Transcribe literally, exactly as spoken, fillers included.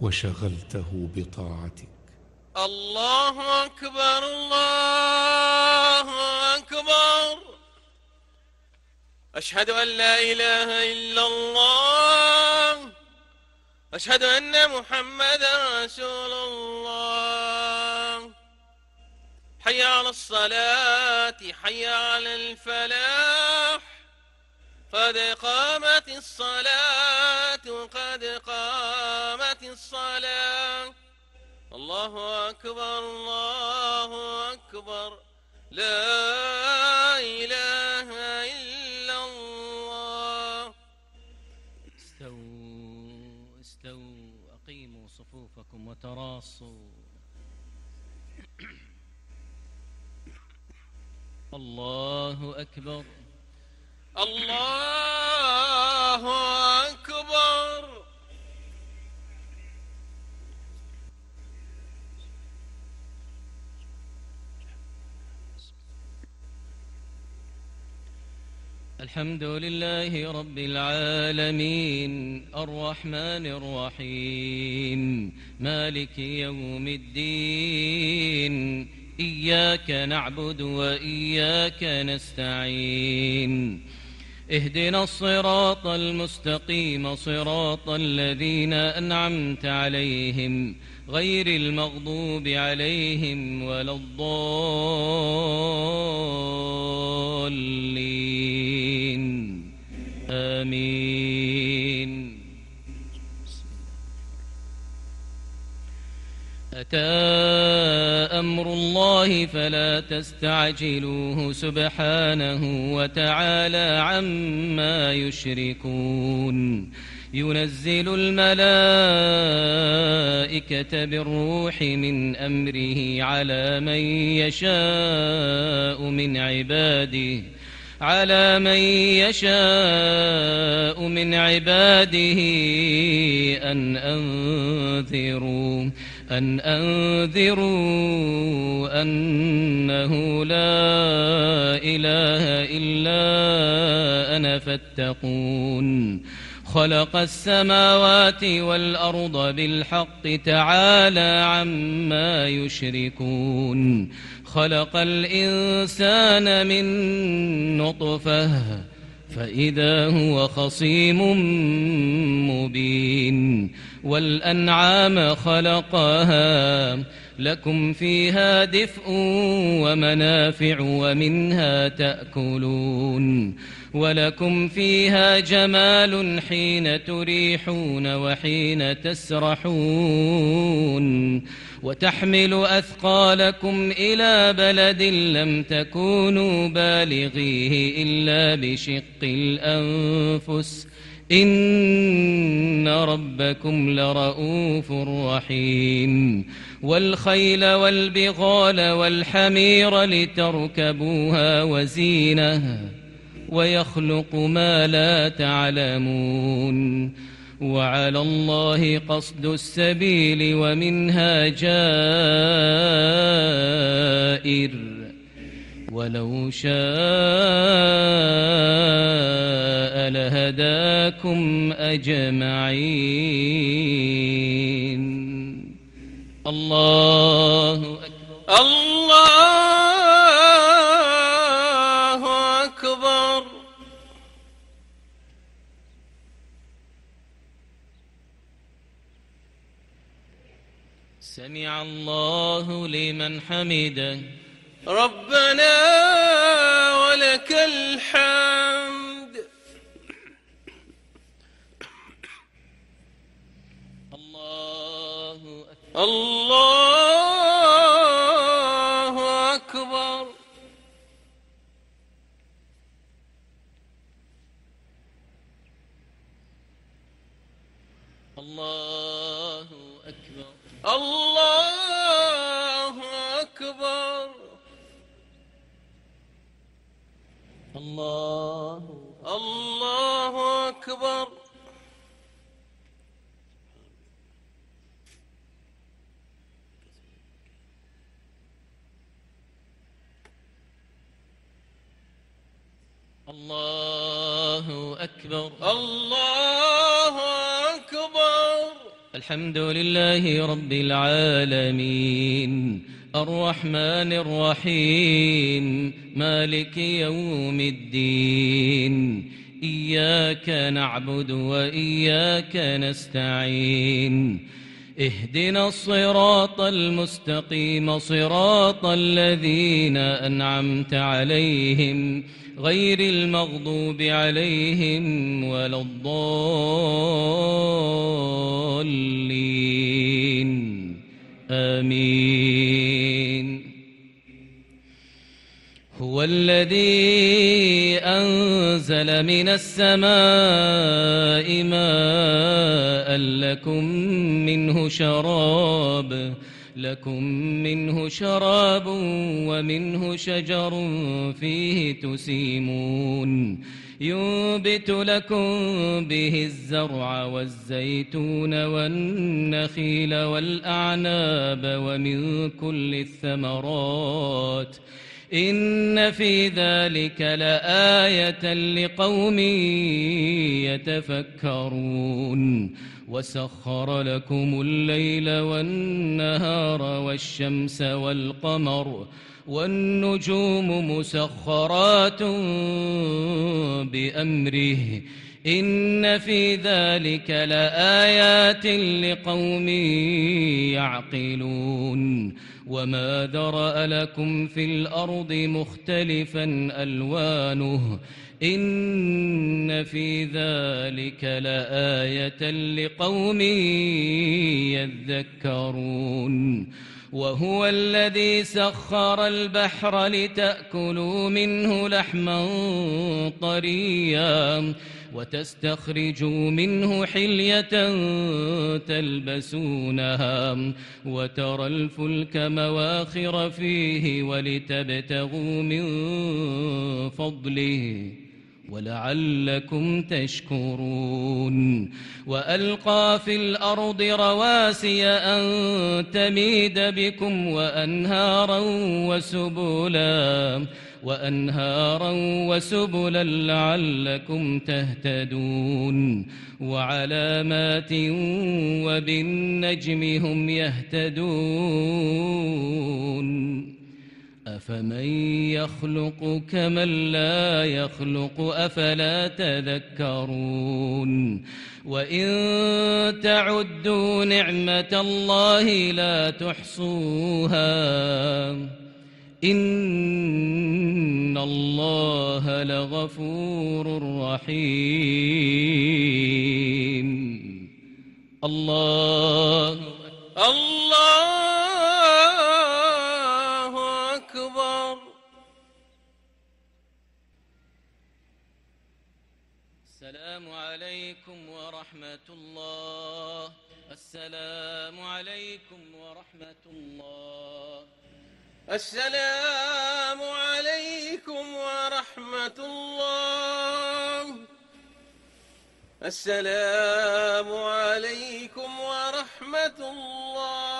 وشغلته بطاعتك. الله أكبر الله أكبر. أشهد أن لا إله إلا الله. أشهد أن محمدا رسول الله. حي على الصلاة حي على الفلاح. قد قامت الصلاة قد قامت الصلاة. الله أكبر الله أكبر. لا إله إلا الله. استووا استووا أقيموا صفوفكم وتراصوا. الله أكبر الله أكبر. الحمد لله رب العالمين الرحمن الرحيم مالك يوم الدين إياك نعبد وإياك نستعين اهدنا الصراط المستقيم صراط الذين أنعمت عليهم غير المغضوب عليهم ولا الضالين آمين. أتى أمر الله فلا تستعجلوه سبحانه وتعالى عما يشركون. ينزل الملائكة بالروح من أمره على من يشاء من عباده على من يشاء من عباده أن أنذروا أن أنذروا أنه لا إله إلا أنا فاتقون. خلق السماوات والأرض بالحق تعالى عما يشركون. خلق الإنسان من نطفة فإذا هو خصيم مبين. والأنعام خلقها لكم فيها دفء ومنافع ومنها تأكلون. ولكم فيها جمال حين تريحون وحين تسرحون. وتحمل أثقالكم إلى بلد لم تكونوا بالغيه إلا بشق الأنفس إن ربكم لرؤوف رحيم. والخيل والبغال والحمير لتركبوها وزينة ويخلق ما لا تعلمون. وعلى الله قصد السبيل ومنها جائر ولو شاء لهداكم أجمعين. الله أكبر الله أكبر. سمع الله لمن حمده. ربنا ولك الحمد. الله أكبر الله أكبر. الله أكبر الله أكبر. الله الله أكبر. الله أكبر. الله أكبر. الحمد لله رب العالمين الرحمن الرحيم مالك يوم الدين إياك نعبد وإياك نستعين اهدنا الصراط المستقيم صراط الذين أنعمت عليهم غير المغضوب عليهم ولا الضالين آمين. هو الذي أنزل من السماء ماء لكم منه شراب لكم منه شراب ومنه شجر فيه تسيمون ينبت لكم به الزرع والزيتون والنخيل والأعناب ومن كل الثمرات إن في ذلك لآية لقوم يتفكرون وسخر لكم الليل والنهار والشمس والقمر والنجوم مسخرات بأمره إن في ذلك لآيات لقوم يعقلون وما ذرأ لكم في الأرض مختلفا ألوانه إن في ذلك لآية لقوم يذكرون وهو الذي سخر البحر لتأكلوا منه لحما طريا وتستخرجوا منه حلية تلبسونها وترى الفلك مواخر فيه ولتبتغوا من فضله ولعلكم تشكرون وألقى في الأرض رواسي أن تميد بكم وأنهارا وسبلا وأنهارا وسبلا لعلكم تهتدون وعلامات وبالنجم هم يهتدون أفمن يخلق كمن لا يخلق أفلا تذكرون وإن تعدوا نعمة الله لا تحصوها إن الله لغفور رحيم. الله الله أكبر. السلام عليكم ورحمة الله. السلام عليكم ورحمة الله. السلام عليكم ورحمة الله. السلام عليكم ورحمة الله.